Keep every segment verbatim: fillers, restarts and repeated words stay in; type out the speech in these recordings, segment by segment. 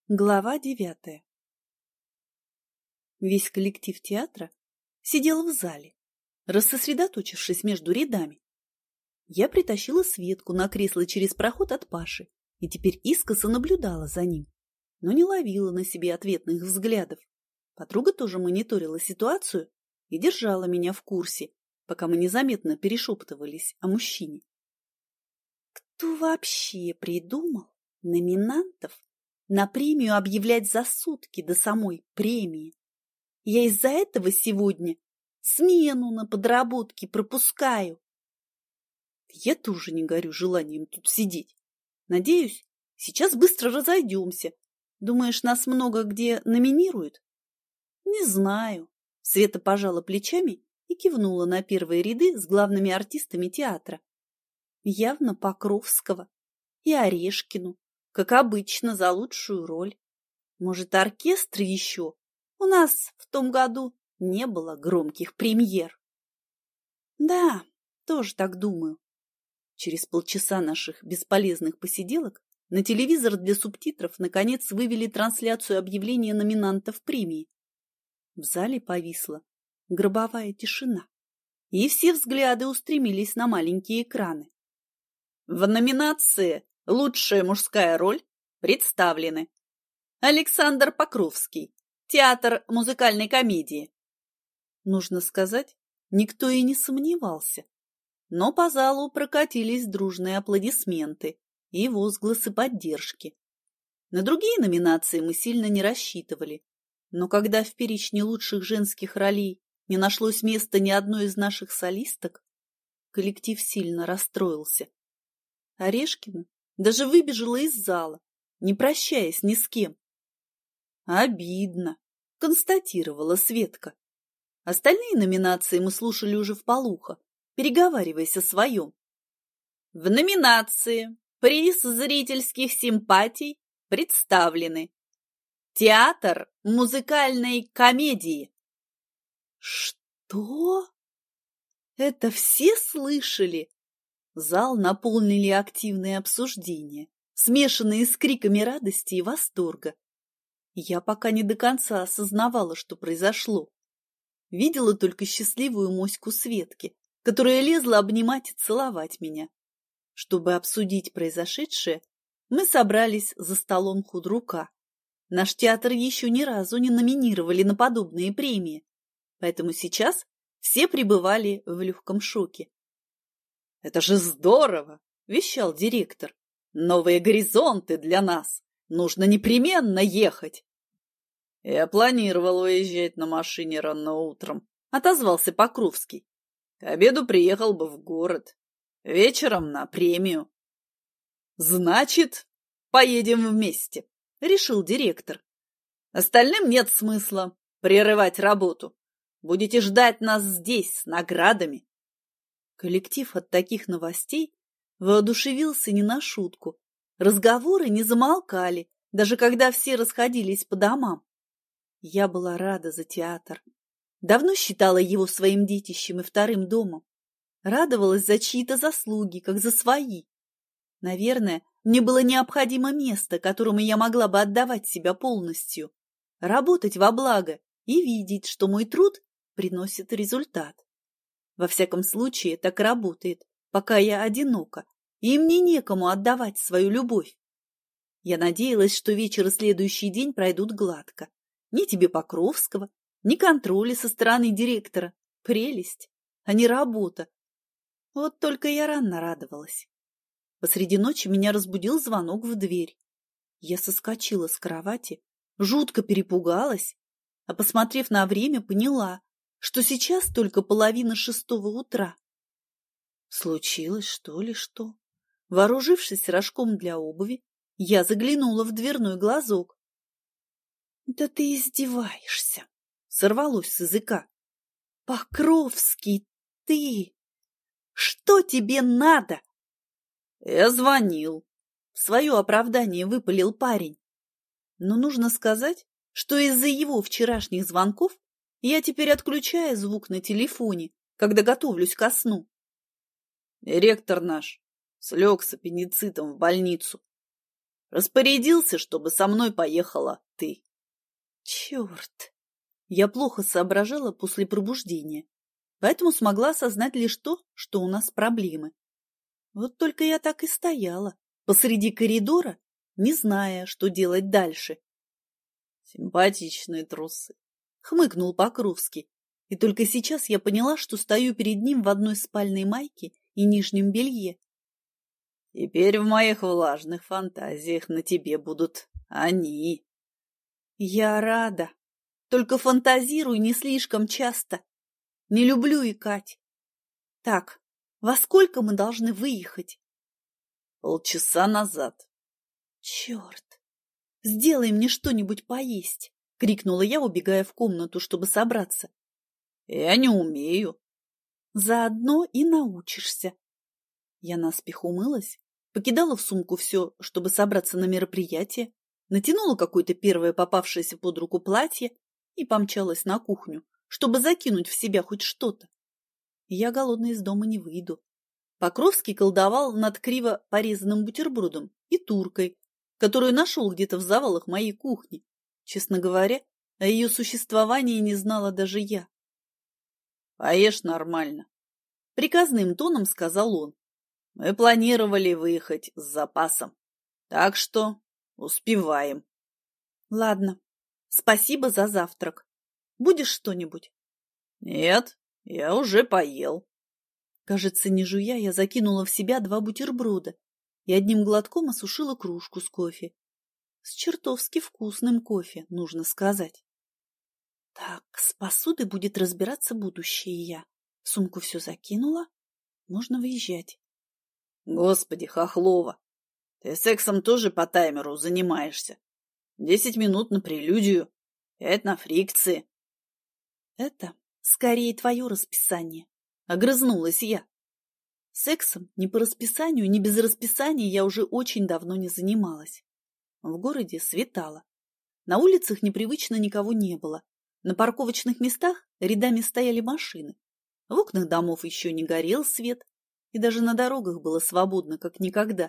Глава девятая. Весь коллектив театра сидел в зале, рассосредоточившись между рядами. Я притащила Светку на кресло через проход от Паши и теперь искоса наблюдала за ним, но не ловила на себе ответных взглядов. Подруга тоже мониторила ситуацию и держала меня в курсе, пока мы незаметно перешептывались о мужчине. Кто вообще придумал номинантов на премию объявлять за сутки до самой премии? Я из-за этого сегодня смену на подработке пропускаю. Я тоже не горю желанием тут сидеть. Надеюсь, сейчас быстро разойдемся. Думаешь, нас много где номинируют? Не знаю. Света пожала плечами и кивнула на первые ряды с главными артистами театра. Явно Покровского и Орешкину, как обычно, за лучшую роль. Может, оркестр еще? У нас в том году не было громких премьер. Да, тоже так думаю. Через полчаса наших бесполезных посиделок на телевизор для субтитров наконец вывели трансляцию объявления номинантов премии. В зале повисла гробовая тишина, и все взгляды устремились на маленькие экраны. В номинации «Лучшая мужская роль» представлены Александр Покровский, театр музыкальной комедии. Нужно сказать, никто и не сомневался, но по залу прокатились дружные аплодисменты и возгласы поддержки. На другие номинации мы сильно не рассчитывали, но когда в перечне лучших женских ролей не нашлось места ни одной из наших солисток, коллектив сильно расстроился. Орешкина даже выбежала из зала, не прощаясь ни с кем. «Обидно», — констатировала Светка. Остальные номинации мы слушали уже вполуха, переговариваясь о своем. В номинации «Приз зрительских симпатий» представлены театр музыкальной комедии. Что? Это все слышали? Зал наполнили активные обсуждения, смешанные с криками радости и восторга. Я пока не до конца осознавала, что произошло. Видела только счастливую моську Светки, которая лезла обнимать и целовать меня. Чтобы обсудить произошедшее, мы собрались за столом худрука. Наш театр еще ни разу не номинировали на подобные премии, поэтому сейчас все пребывали в легком шоке. «Это же здорово!» – вещал директор. «Новые горизонты для нас! Нужно непременно ехать!» «Я планировал уезжать на машине рано утром», – отозвался Покровский. «К обеду приехал бы в город. Вечером на премию». «Значит, поедем вместе», – решил директор. «Остальным нет смысла прерывать работу. Будете ждать нас здесь с наградами». Коллектив от таких новостей воодушевился не на шутку. Разговоры не замолкали, даже когда все расходились по домам. Я была рада за театр. Давно считала его своим детищем и вторым домом. Радовалась за чьи-то заслуги, как за свои. Наверное, мне было необходимо место, которому я могла бы отдавать себя полностью, работать во благо и видеть, что мой труд приносит результат. Во всяком случае, так работает, пока я одинока, и мне некому отдавать свою любовь. Я надеялась, что вечер и следующий день пройдут гладко. Ни тебе Покровского, ни контроля со стороны директора. Прелесть, а не работа. Вот только я рано радовалась. Посреди ночи меня разбудил звонок в дверь. Я соскочила с кровати, жутко перепугалась, а, посмотрев на время, поняла, что сейчас только половина шестого утра. Случилось, что ли, что? Вооружившись рожком для обуви, я заглянула в дверной глазок. «Да ты издеваешься!» — сорвалось с языка. «Покровский, ты! Что тебе надо?» «Я звонил», — в свое оправдание выпалил парень. Но нужно сказать, что из-за его вчерашних звонков я теперь отключаю звук на телефоне, когда готовлюсь ко сну. Директор наш слег с аппендицитом в больницу. Распорядился, чтобы со мной поехала ты. Черт! Я плохо соображала после пробуждения, поэтому смогла осознать лишь то, что у нас проблемы. Вот только я так и стояла посреди коридора, не зная, что делать дальше. Симпатичные трусы, хмыкнул Покровский. И только сейчас я поняла, что стою перед ним в одной спальной майке и нижнем белье. Теперь в моих влажных фантазиях на тебе будут они. Я рада. Только фантазируй не слишком часто. Не люблю икать. Так, во сколько мы должны выехать? Полчаса назад. Черт! Сделай мне что-нибудь поесть, крикнула я, убегая в комнату, чтобы собраться. Я не умею. Заодно и научишься. Я наспех умылась, покидала в сумку все, чтобы собраться на мероприятие, натянула какое-то первое попавшееся под руку платье и помчалась на кухню, чтобы закинуть в себя хоть что-то. Я голодной из дома не выйду. Покровский колдовал над криво порезанным бутербродом и туркой, которую нашел где-то в завалах моей кухни. Честно говоря, о ее существовании не знала даже я. «Поешь нормально», — приказным тоном сказал он. «Мы планировали выехать с запасом, так что успеваем». «Ладно, спасибо за завтрак. Будешь что-нибудь?» «Нет, я уже поел». Кажется, не жуя, я закинула в себя два бутерброда и одним глотком осушила кружку с кофе. С чертовски вкусным кофе, нужно сказать. Так, с посудой будет разбираться будущее я. В сумку все закинула, можно выезжать. Господи, Хохлова, ты сексом тоже по таймеру занимаешься. Десять минут на прелюдию, пять на фрикции. Это скорее твое расписание, огрызнулась я. Сексом ни по расписанию, ни без расписания я уже очень давно не занималась. В городе светало. На улицах непривычно никого не было. На парковочных местах рядами стояли машины. В окнах домов еще не горел свет, и даже на дорогах было свободно, как никогда.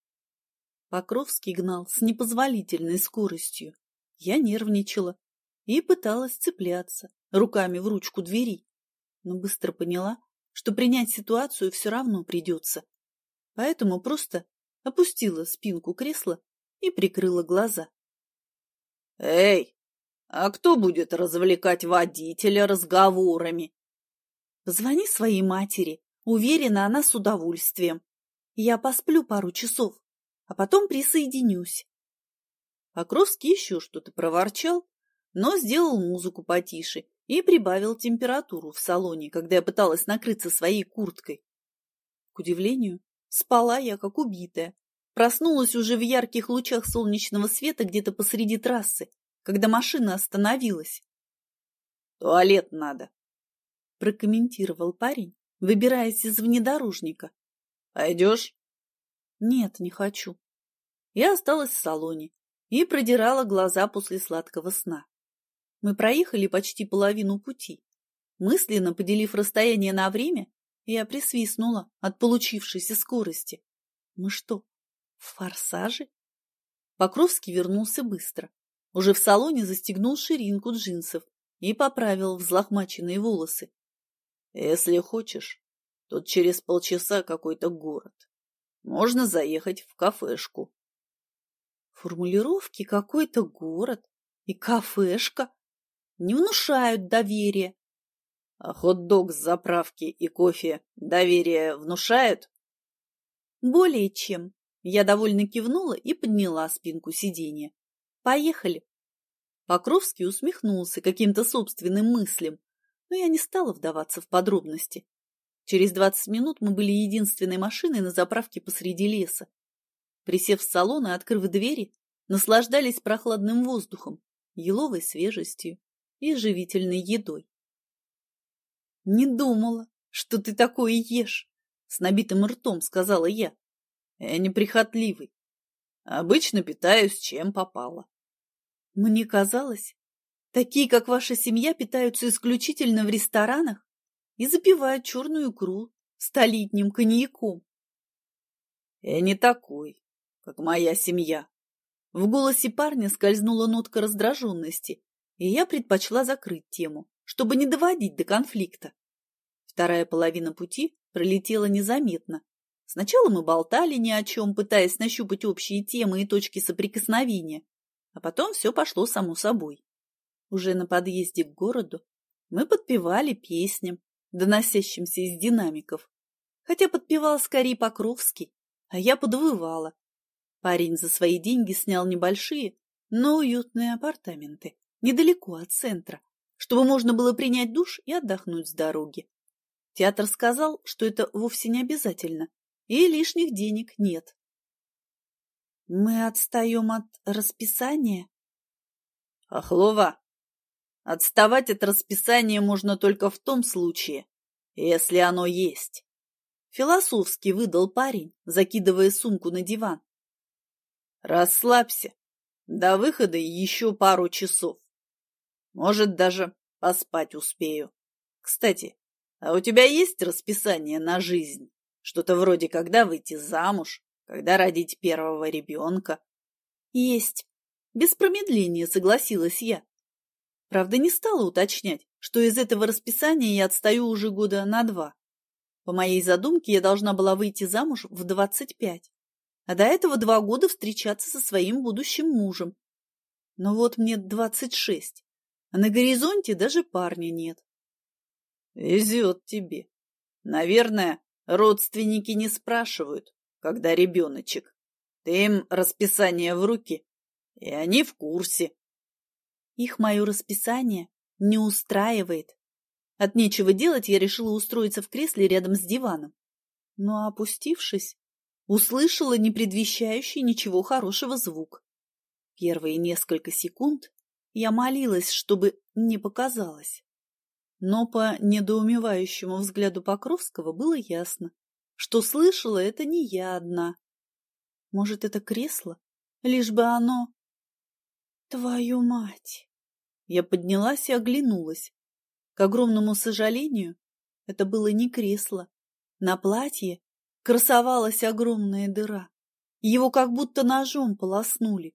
Покровский гнал с непозволительной скоростью. Я нервничала и пыталась цепляться руками в ручку двери, но быстро поняла, что принять ситуацию все равно придется. Поэтому просто опустила спинку кресла и прикрыла глаза. «Эй, а кто будет развлекать водителя разговорами?» «Позвони своей матери. Уверена, она с удовольствием. Я посплю пару часов, а потом присоединюсь». Покровский еще что-то проворчал, но сделал музыку потише и прибавил температуру в салоне, когда я пыталась накрыться своей курткой. К удивлению, спала я как убитая. Проснулась уже в ярких лучах солнечного света где-то посреди трассы, когда машина остановилась. «Туалет надо», — прокомментировал парень, выбираясь из внедорожника. «Пойдешь?» «Нет, не хочу». Я осталась в салоне и продирала глаза после сладкого сна. Мы проехали почти половину пути. Мысленно поделив расстояние на время, я присвистнула от получившейся скорости. Мы что, в «Форсаже»? Покровский вернулся быстро. Уже в салоне застегнул ширинку джинсов и поправил взлохмаченные волосы. «Если хочешь, тут через полчаса какой-то город. Можно заехать в кафешку». Формулировки «какой-то город» и «кафешка» не внушают доверия. А хот-дог с заправки и кофе доверие внушают? Более чем. Я довольно кивнула и подняла спинку сиденья. Поехали. Покровский усмехнулся каким-то собственным мыслям, но я не стала вдаваться в подробности. Через двадцать минут мы были единственной машиной на заправке посреди леса. Присев в салон и открыв двери, наслаждались прохладным воздухом, еловой свежестью и живительной едой. «Не думала, что ты такое ешь», — с набитым ртом сказала я. «Я неприхотливый. Обычно питаюсь, чем попало». «Мне казалось, такие, как ваша семья, питаются исключительно в ресторанах и запивают черную икру столетним коньяком». «Я не такой, как моя семья», В голосе парня скользнула нотка раздраженности, и я предпочла закрыть тему, чтобы не доводить до конфликта. Вторая половина пути пролетела незаметно. Сначала мы болтали ни о чем, пытаясь нащупать общие темы и точки соприкосновения, а потом все пошло само собой. Уже на подъезде к городу мы подпевали песням, доносящимся из динамиков, хотя подпевал скорее Покровский, а я подвывала. Парень за свои деньги снял небольшие, но уютные апартаменты, недалеко от центра, чтобы можно было принять душ и отдохнуть с дороги. Театр сказал, что это вовсе не обязательно, и лишних денег нет. Мы отстаем от расписания? Хохлова, отставать от расписания можно только в том случае, если оно есть. Философски выдал парень, закидывая сумку на диван. Расслабься. До выхода еще пару часов. Может, даже поспать успею. Кстати, а у тебя есть расписание на жизнь? Что-то вроде когда выйти замуж, когда родить первого ребенка? Есть. Без промедления согласилась я. Правда, не стала уточнять, что из этого расписания я отстаю уже года на два. По моей задумке я должна была выйти замуж в двадцать пять, а до этого два года встречаться со своим будущим мужем. Но вот мне двадцать шесть, а на горизонте даже парня нет. Везет тебе. Наверное, родственники не спрашивают, когда ребеночек. Ты им расписание в руки, и они в курсе. Их мое расписание не устраивает. От нечего делать я решила устроиться в кресле рядом с диваном. Но, опустившись, услышала непредвещающий ничего хорошего звук. Первые несколько секунд я молилась, чтобы не показалось. Но по недоумевающему взгляду Покровского было ясно, что слышала это не я одна. Может, это кресло? Лишь бы оно... Твою мать! Я поднялась и оглянулась. К огромному сожалению, это было не кресло. На платье красовалась огромная дыра. Его как будто ножом полоснули.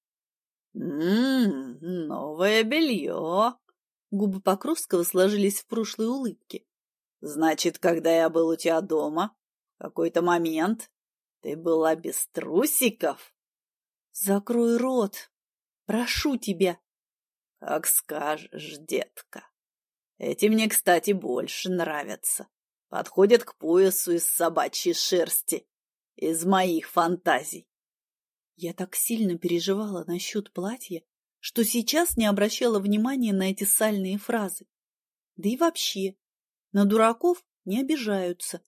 «М-м, новое белье!» Губы Покровского сложились в прошлой улыбке. «Значит, когда я был у тебя дома, в какой-то момент ты была без трусиков?» «Закрой рот! Прошу тебя!» «Как скажешь, детка. Эти мне, кстати, больше нравятся. Подходят к поясу из собачьей шерсти, из моих фантазий». Я так сильно переживала насчет платья, что сейчас не обращала внимания на эти сальные фразы. Да и вообще, на дураков не обижаются.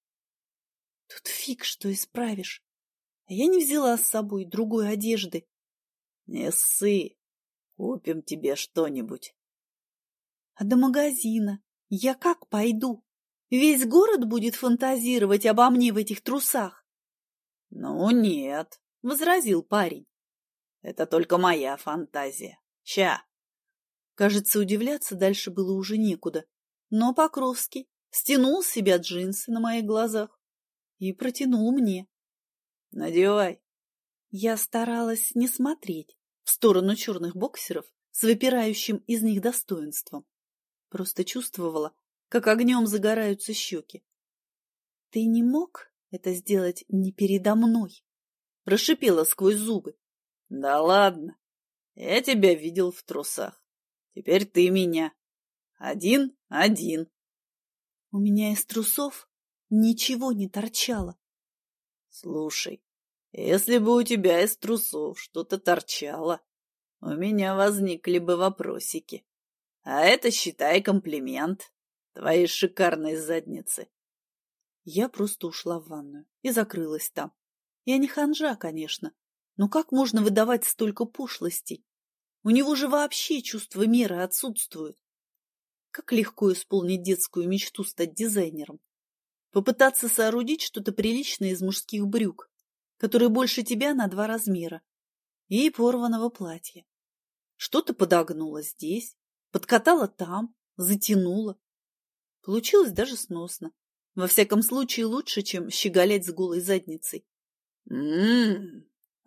Тут фиг что исправишь. А я не взяла с собой другой одежды. Не ссы, купим тебе что-нибудь. А до магазина я как пойду? Весь город будет фантазировать обо мне в этих трусах. Ну нет, возразил парень. Это только моя фантазия. Ща. Кажется, удивляться дальше было уже некуда. Но Покровский стянул с себя джинсы на моих глазах и протянул мне. Надевай. Я старалась не смотреть в сторону черных боксеров с выпирающим из них достоинством. Просто чувствовала, как огнем загораются щеки. Ты не мог это сделать не передо мной? Прошипела сквозь зубы. Да ладно, я тебя видел в трусах. Теперь ты меня. Один-один. У меня из трусов ничего не торчало. Слушай, если бы у тебя из трусов что-то торчало, у меня возникли бы вопросики. А это, считай, комплимент твоей шикарной задницы. Я просто ушла в ванную и закрылась там. Я не ханжа, конечно, но как можно выдавать столько пошлостей? У него же вообще чувство меры отсутствует. Как легко исполнить детскую мечту стать дизайнером. Попытаться соорудить что-то приличное из мужских брюк, которые больше тебя на два размера, и порванного платья. Что-то подогнула здесь, подкатала там, затянула. Получилось даже сносно. Во всяком случае лучше, чем щеголять с голой задницей. М-м-м,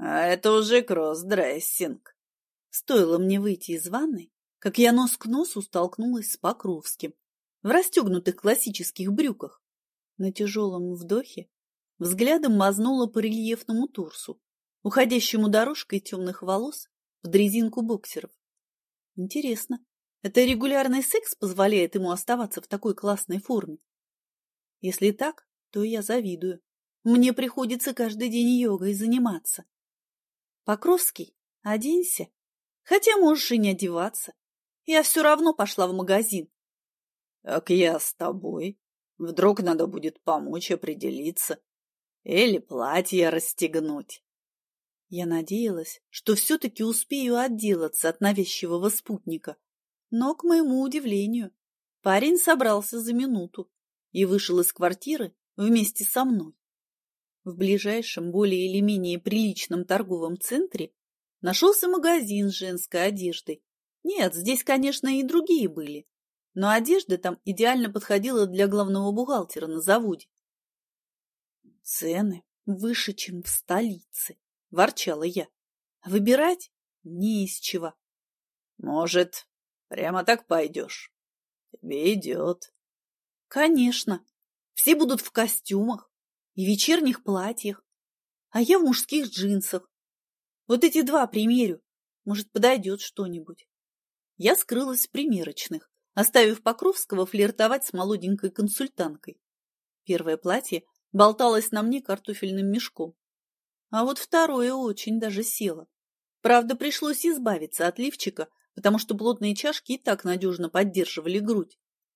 А это уже кросс-дрессинг. Стоило мне выйти из ванной, как я нос к носу столкнулась с Покровским в расстегнутых классических брюках. На тяжелом вдохе взглядом мазнула по рельефному торсу, уходящему дорожкой темных волос под резинку боксеров. Интересно, это регулярный секс позволяет ему оставаться в такой классной форме? Если так, то я завидую. Мне приходится каждый день йогой заниматься. Покровский, оденься. Хотя можешь и не одеваться. Я все равно пошла в магазин. Так я с тобой. Вдруг надо будет помочь определиться. Или платье расстегнуть. Я надеялась, что все-таки успею отделаться от навязчивого спутника. Но, к моему удивлению, парень собрался за минуту и вышел из квартиры вместе со мной. В ближайшем, более или менее приличном торговом центре нашелся магазин с женской одеждой. Нет, здесь, конечно, и другие были, но одежда там идеально подходила для главного бухгалтера на заводе. Цены выше, чем в столице, ворчала я. Выбирать не из чего. Может, прямо так пойдешь? Тебе идет. Конечно, все будут в костюмах и вечерних платьях, а я в мужских джинсах. Вот эти два примерю, может, подойдет что-нибудь. Я скрылась в примерочных, оставив Покровского флиртовать с молоденькой консультанткой. Первое платье болталось на мне картофельным мешком, а вот второе очень даже село. Правда, пришлось избавиться от лифчика, потому что плотные чашки и так надежно поддерживали грудь.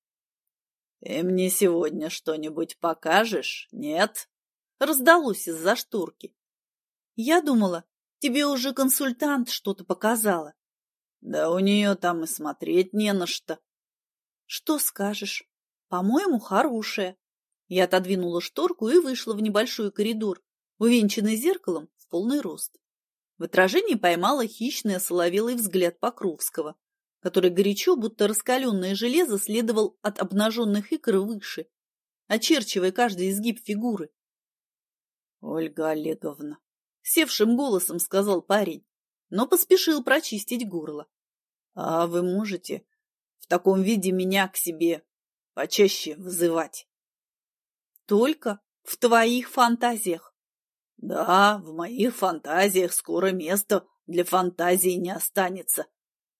— Ты мне сегодня что-нибудь покажешь, нет? — раздалось из-за шторки. Я думала, тебе уже консультант что-то показала. Да у нее там и смотреть не на что. Что скажешь? По-моему, хорошая. Я отодвинула шторку и вышла в небольшой коридор, увенчанный зеркалом в полный рост. В отражении поймала хищный осоловелый взгляд Покровского, который горячо, будто раскаленное железо, следовал от обнаженных икр выше, очерчивая каждый изгиб фигуры. — Ольга Олеговна, — севшим голосом сказал парень, но поспешил прочистить горло. — А вы можете в таком виде меня к себе почаще вызывать? — Только в твоих фантазиях. — Да, в моих фантазиях скоро места для фантазии не останется.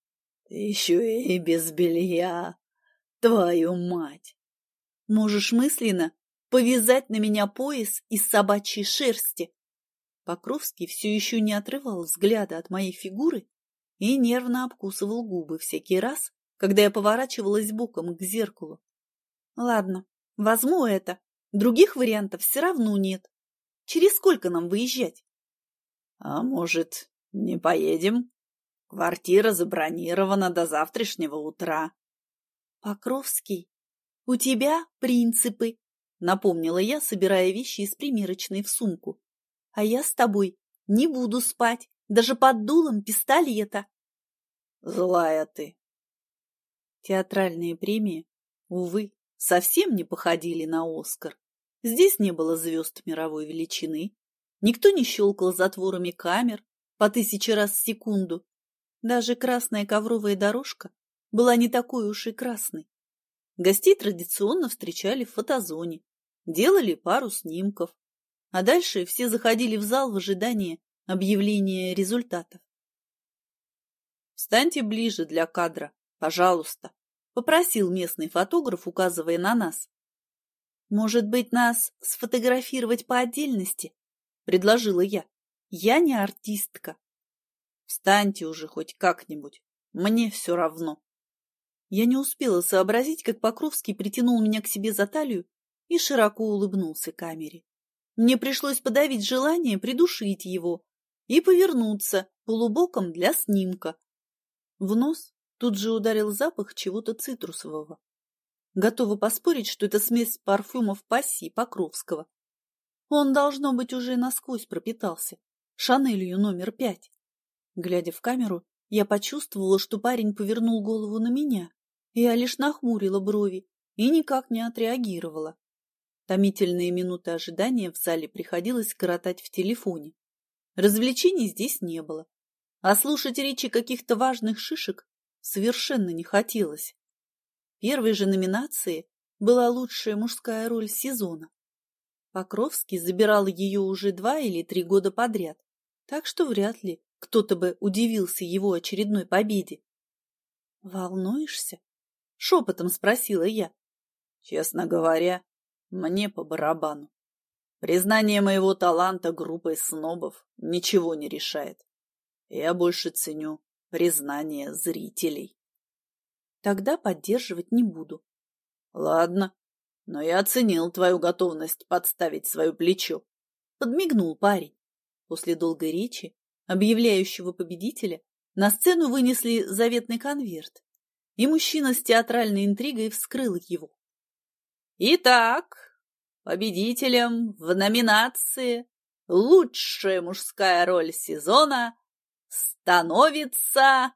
Еще и без белья, твою мать! Можешь мысленно повязать на меня пояс из собачьей шерсти. Покровский все еще не отрывал взгляда от моей фигуры и нервно обкусывал губы всякий раз, когда я поворачивалась боком к зеркалу. Ладно, возьму это. Других вариантов все равно нет. Через сколько нам выезжать? А может, не поедем? Квартира забронирована до завтрашнего утра. Покровский, у тебя принципы, напомнила я, собирая вещи из примерочной в сумку. А я с тобой не буду спать, даже под дулом пистолета. Злая ты. Театральные премии, увы, совсем не походили на Оскар. Здесь не было звезд мировой величины, никто не щелкал затворами камер по тысяче раз в секунду. Даже красная ковровая дорожка была не такой уж и красной. Гостей традиционно встречали в фотозоне, делали пару снимков, а дальше все заходили в зал в ожидании объявления результатов. «Встаньте ближе для кадра, пожалуйста», — попросил местный фотограф, указывая на нас. «Может быть, нас сфотографировать по отдельности?» — предложила я. «Я не артистка». «Встаньте уже хоть как-нибудь, мне все равно». Я не успела сообразить, как Покровский притянул меня к себе за талию и широко улыбнулся камере. Мне пришлось подавить желание придушить его и повернуться полубоком для снимка. В нос тут же ударил запах чего-то цитрусового. Готова поспорить, что это смесь парфюмов пассии Покровского. Он, должно быть, уже насквозь пропитался Шанелью номер пять. Глядя в камеру, я почувствовала, что парень повернул голову на меня. Я лишь нахмурила брови и никак не отреагировала. Томительные минуты ожидания в зале приходилось коротать в телефоне. Развлечений здесь не было, а слушать речи каких-то важных шишек совершенно не хотелось. Первой же номинацией была лучшая мужская роль сезона. Покровский забирал ее уже два или три года подряд, так что вряд ли кто-то бы удивился его очередной победе. «Волнуешься?» — шепотом спросила я. «Честно говоря, мне по барабану. Признание моего таланта группой снобов ничего не решает. Я больше ценю признание зрителей». «Тогда поддерживать не буду». «Ладно, но я оценил твою готовность подставить свое плечо», — подмигнул парень. После долгой речи, объявляющего победителя, на сцену вынесли заветный конверт, и мужчина с театральной интригой вскрыл его. «Итак, победителем в номинации «Лучшая мужская роль сезона» становится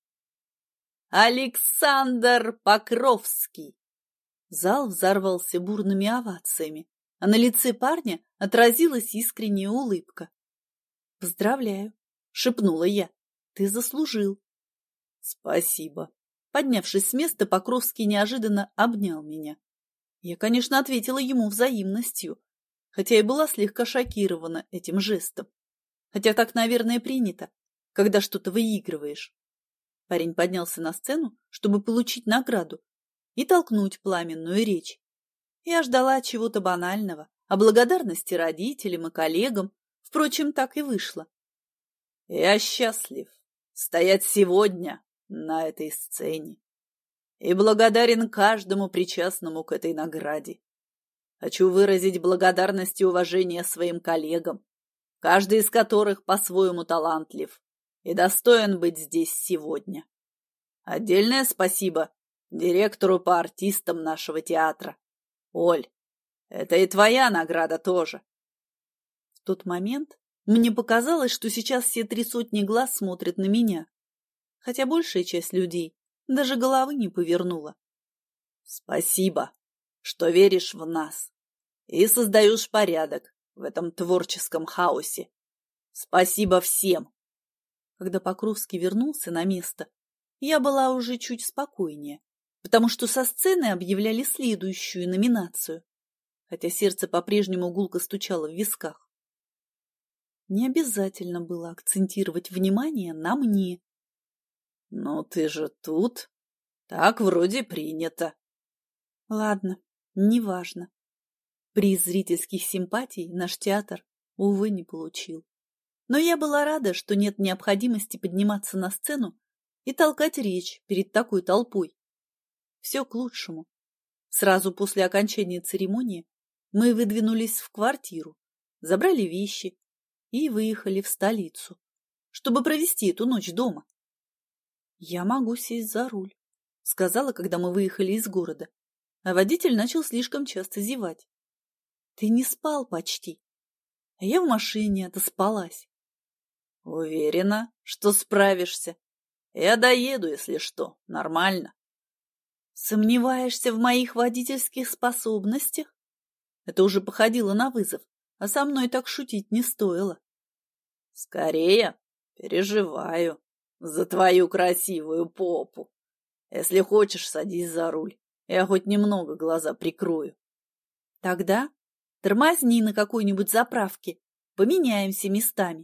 Александр Покровский». Зал взорвался бурными овациями, а на лице парня отразилась искренняя улыбка. «Поздравляю», — шепнула я, — «ты заслужил». «Спасибо». Поднявшись с места, Покровский неожиданно обнял меня. Я, конечно, ответила ему взаимностью, хотя и была слегка шокирована этим жестом. Хотя так, наверное, принято, когда что-то выигрываешь. Парень поднялся на сцену, чтобы получить награду и толкнуть пламенную речь. Я ждала чего-то банального, о благодарности родителям и коллегам. Впрочем, так и вышло. «Я счастлив стоять сегодня на этой сцене и благодарен каждому причастному к этой награде. Хочу выразить благодарность и уважение своим коллегам, каждый из которых по-своему талантлив и достоин быть здесь сегодня. Отдельное спасибо директору по артистам нашего театра. Оль, это и твоя награда тоже». В тот момент мне показалось, что сейчас все три сотни глаз смотрят на меня, хотя большая часть людей даже головы не повернула. «Спасибо, что веришь в нас и создаешь порядок в этом творческом хаосе. Спасибо всем». Когда Покровский вернулся на место, я была уже чуть спокойнее, потому что со сцены объявляли следующую номинацию, хотя сердце по-прежнему гулко стучало в висках. Не обязательно было акцентировать внимание на мне. «Ну ты же тут. Так вроде принято». Ладно, неважно. Приз зрительских симпатий наш театр, увы, не получил. Но я была рада, что нет необходимости подниматься на сцену и толкать речь перед такой толпой. Все к лучшему. Сразу после окончания церемонии мы выдвинулись в квартиру, забрали вещи и выехали в столицу, чтобы провести эту ночь дома. «Я могу сесть за руль», — сказала, когда мы выехали из города, а водитель начал слишком часто зевать. «Ты не спал почти, а я в машине отоспалась». «Уверена, что справишься. Я доеду, если что, нормально». «Сомневаешься в моих водительских способностях?» Это уже походило на вызов, а со мной так шутить не стоило. «Скорее переживаю за твою красивую попу. Если хочешь, садись за руль. Я хоть немного глаза прикрою». «Тогда тормозни на какой-нибудь заправке, поменяемся местами».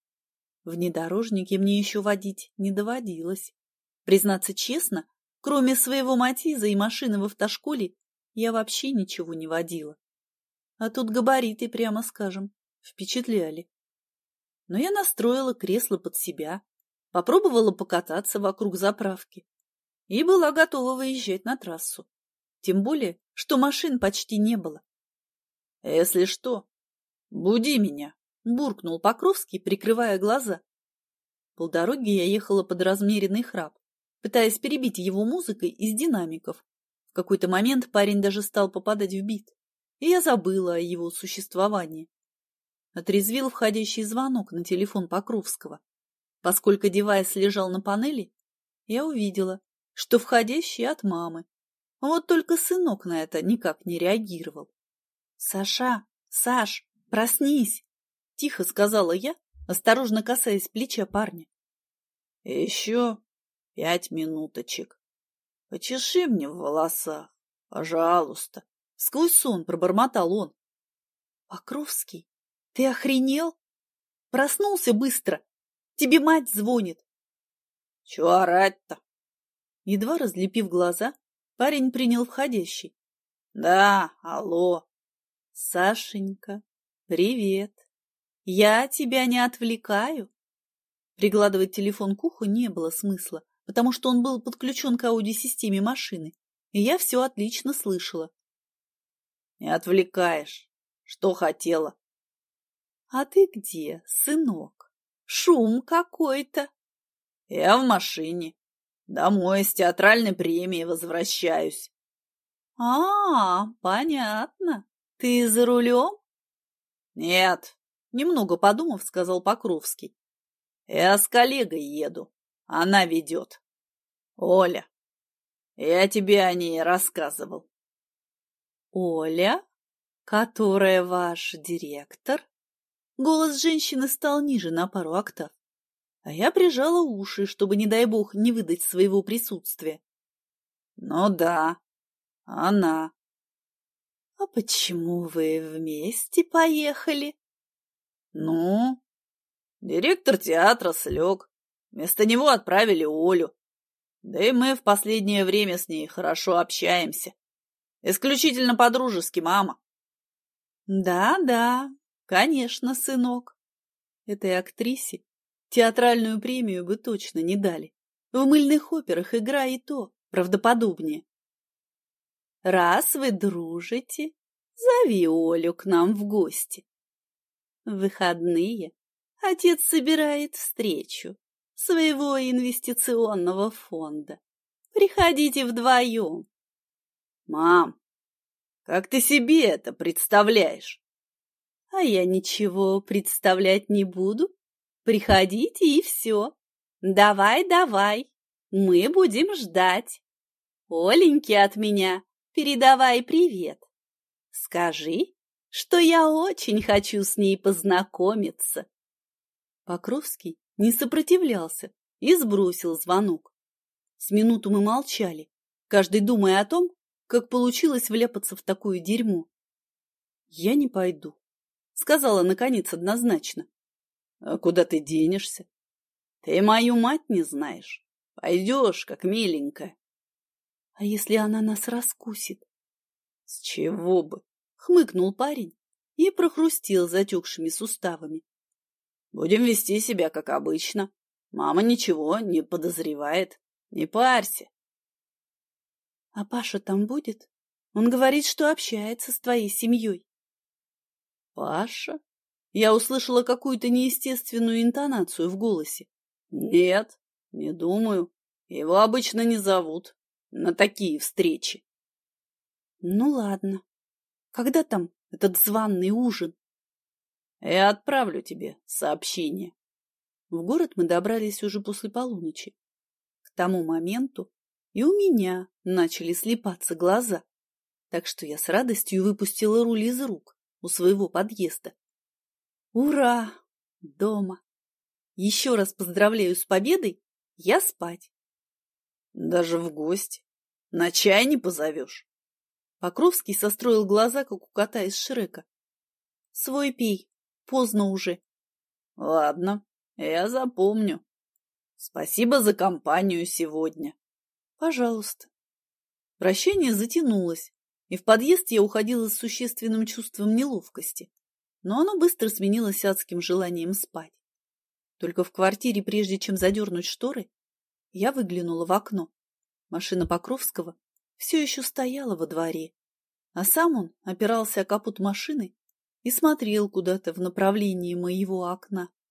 Внедорожники мне еще водить не доводилось. Признаться честно, кроме своего Матиза и машины в автошколе, я вообще ничего не водила. А тут габариты, прямо скажем, впечатляли. Но я настроила кресло под себя, попробовала покататься вокруг заправки и была готова выезжать на трассу. Тем более, что машин почти не было. «Если что, буди меня», — буркнул Покровский, прикрывая глаза. Полдороги я ехала под размеренный храп, пытаясь перебить его музыкой из динамиков. В какой-то момент парень даже стал попадать в бит, и я забыла о его существовании. Отрезвил входящий звонок на телефон Покровского. Поскольку девайс лежал на панели, я увидела, что входящий от мамы. Вот только сынок на это никак не реагировал. «Саша, Саш, проснись!» — тихо сказала я осторожно касаясь плеча парня. Еще пять минуточек. Почеши мне в волосах, пожалуйста. Сквозь сон пробормотал он. Покровский, ты охренел? Проснулся быстро. Тебе мать звонит. Чего орать-то? Едва разлепив глаза, парень принял входящий. Да, алло. Сашенька, привет. Я тебя не отвлекаю? Прикладывать телефон к уху не было смысла, потому что он был подключен к аудиосистеме машины, и я все отлично слышала. Не отвлекаешь. Что хотела? А ты где, сынок? Шум какой-то. Я в машине. Домой с театральной премии возвращаюсь. А, понятно. Ты за рулем? Нет, немного подумав, сказал Покровский. Я с коллегой еду. Она ведет. Оля, я тебе о ней рассказывал. Оля, которая ваш директор? Голос женщины стал ниже на пару октав, а я прижала уши, чтобы, не дай бог, не выдать своего присутствия. Ну да, она. А почему вы вместе поехали? Ну, директор театра слег. Вместо него отправили Олю. Да и мы в последнее время с ней хорошо общаемся. Исключительно по-дружески, мама. Да-да, конечно, сынок. Этой актрисе театральную премию бы точно не дали. В мыльных операх игра и то правдоподобнее. Раз вы дружите, зови Олю к нам в гости. В выходные отец собирает встречу своего инвестиционного фонда. Приходите вдвоем. Мам, как ты себе это представляешь? А я ничего представлять не буду. Приходите и все. Давай, давай, мы будем ждать. Оленьке от меня передавай привет. Скажи, что я очень хочу с ней познакомиться. Покровский не сопротивлялся и сбросил звонок. С минуту мы молчали, каждый думая о том, как получилось вляпаться в такое дерьмо. Я не пойду, сказала наконец однозначно. А куда ты денешься? Ты мою мать не знаешь. Пойдешь, как миленькая. А если она нас раскусит? С чего бы? Хмыкнул парень и прохрустел затекшими суставами. Будем вести себя, как обычно. Мама ничего не подозревает. Не парься. А Паша там будет? Он говорит, что общается с твоей семьей. Паша? Я услышала какую-то неестественную интонацию в голосе. Нет, не думаю. Его обычно не зовут на такие встречи. Ну ладно. Когда там этот званый ужин? Я отправлю тебе сообщение. В город мы добрались уже после полуночи. К тому моменту и у меня начали слипаться глаза, так что я с радостью выпустила руль из рук у своего подъезда. Ура! Дома! Еще раз поздравляю с победой, я спать. Даже в гости? На чай не позовешь? Покровский состроил глаза, как у кота из Шрека. Свой пей, поздно уже. Ладно, я запомню. Спасибо за компанию сегодня. Пожалуйста. Прощание затянулось, и в подъезд я уходила с существенным чувством неловкости, но оно быстро сменилось адским желанием спать. Только в квартире, прежде чем задернуть шторы, я выглянула в окно. Машина Покровского все еще стояла во дворе, а сам он опирался о капот машины и смотрел куда-то в направлении моего окна.